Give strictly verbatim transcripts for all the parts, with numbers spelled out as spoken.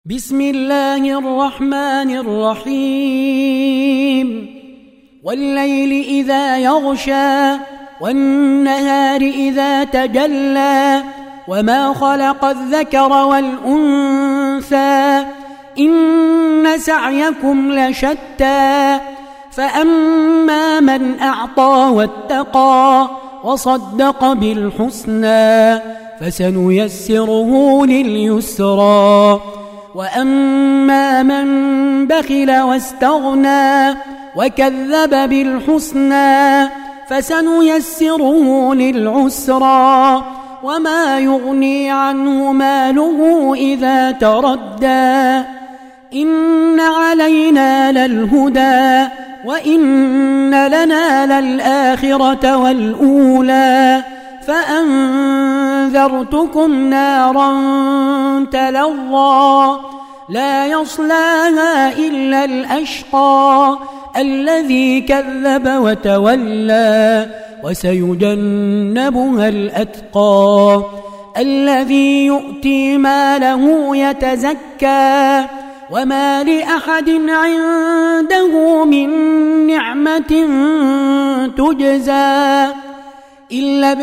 بسم الله الرحمن الرحيم والليل إذا يغشى والنهار إذا تجلى وما خلق الذكر والأنثى إن سعيكم لشتى فأما من أعطى واتقى وصدق بالحسنى فسنيسره لليسرى وأما من بخل واستغنى وكذب بالحسنى فسنيسره للعسرى وما يغني عنه ماله إذا تردى إن علينا للهدى وإن لنا للآخرة والأولى فأنذرتكم نارا تلظى لا يصلاها إلا الأشقى الذي كذب وتولى وسيجنبها الأتقى الذي يؤتي ماله يتزكى وما لأحد عنده من نعمة تجزى إلا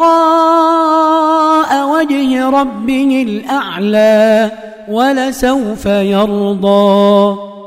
ابتغاء وجه ربه الأعلى ولسوف يرضى.